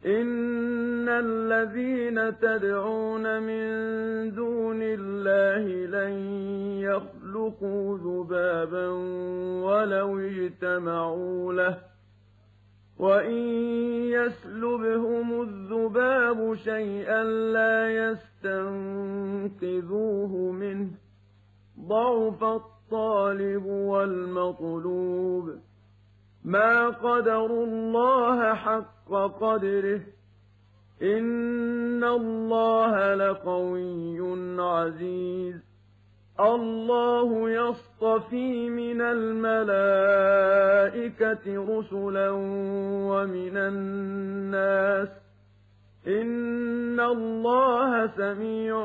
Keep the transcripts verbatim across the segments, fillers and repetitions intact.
إِنَّ الَّذِينَ تَدْعُونَ مِن دُونِ اللَّهِ لَن يَخْلُقُوا ذُبَابًا وَلَوِ اجْتَمَعُوا لَهُ وَإِن يَسْلُبْهُمُ الذُّبَابُ شَيْئًا لَّا يَسْتَنقِذُوهُ مِنْهُ ۚ ضَعُفَ الطَّالِبُ وَالْمَطْلُوبُ مَا قَدَرُوا اللَّهَ حَقَّ قَدْرِهِ ۗ إِنَّ اللَّهَ لَقَوِيٌّ عَزِيزٌ اللَّهُ يَصْطَفِي مِنَ الْمَلَائِكَةِ رُسُلًا وَمِنَ النَّاسِ ۚ إِنَّ اللَّهَ سَمِيعٌ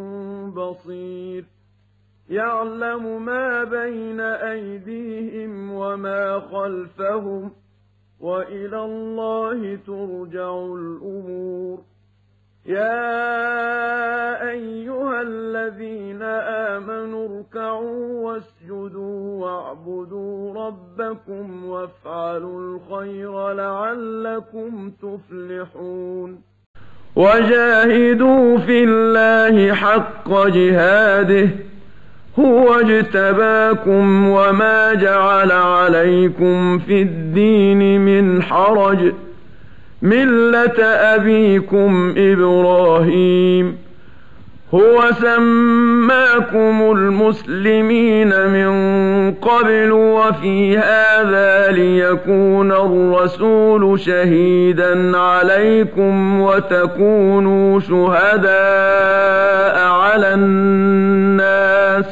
بَصِيرٌ يَعْلَمُ مَا بَيْنَ أَيْدِيهِمْ وَمَا خَلْفَهُمْ ۗ وَإِلَى اللَّهِ تُرْجَعُ الْأُمُورُ يَا أَيُّهَا الَّذِينَ آمَنُوا ارْكَعُوا وَاسْجُدُوا وَاعْبُدُوا رَبَّكُمْ وَافْعَلُوا الْخَيْرَ لَعَلَّكُمْ تُفْلِحُونَ وَجَاهِدُوا فِي اللَّهِ حَقَّ جِهَادِهِ ۚ هُوَ اجْتَبَاكُمْ وَمَا جَعَلَ عَلَيْكُمْ فِي الدِّينِ مِنْ حَرَجٍ ۚ مِّلَّةَ أَبِيكُمْ إِبْرَاهِيمَ هُوَ سَمَّاكُمُ الْمُسْلِمِينَ مِن قَبْلُ وَفِي هَٰذَا لِيَكُونَ الرَّسُولُ شَهِيدًا عَلَيْكُمْ وَتَكُونُوا شُهَدَاءَ عَلَى النَّاسِ ۚ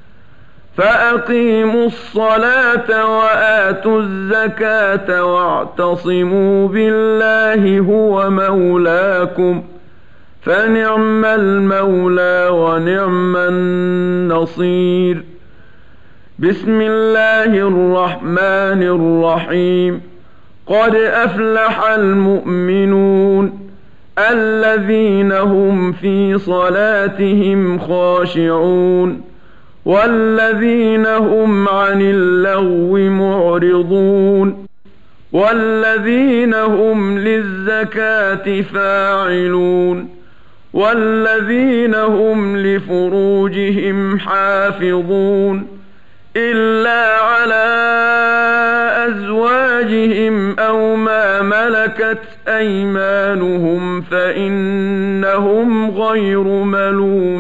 فَأَقِيمُوا الصَّلَاةَ وَآتُوا الزَّكَاةَ وَاعْتَصِمُوا بِاللَّهِ هُوَ مَوْلَاكُمْ ۖ فَنِعْمَ الْمَوْلَىٰ وَنِعْمَ النَّصِيرُ بِسْمِ اللَّهِ الرَّحْمَٰنِ الرَّحِيمِ قَدْ أَفْلَحَ الْمُؤْمِنُونَ الَّذِينَ هُمْ فِي صَلَاتِهِمْ خَاشِعُونَ وَالَّذِينَ هُمْ عَنِ اللَّغْوِ مُعْرِضُونَ وَالَّذِينَ هُمْ لِلزَّكَاةِ فَاعِلُونَ وَالَّذِينَ هُمْ لِفُرُوجِهِمْ حَافِظُونَ إِلَّا عَلَىٰ أَزْوَاجِهِمْ أَوْ مَا مَلَكَتْ أَيْمَانُهُمْ فَإِنَّهُمْ غَيْرُ مَلُومِينَ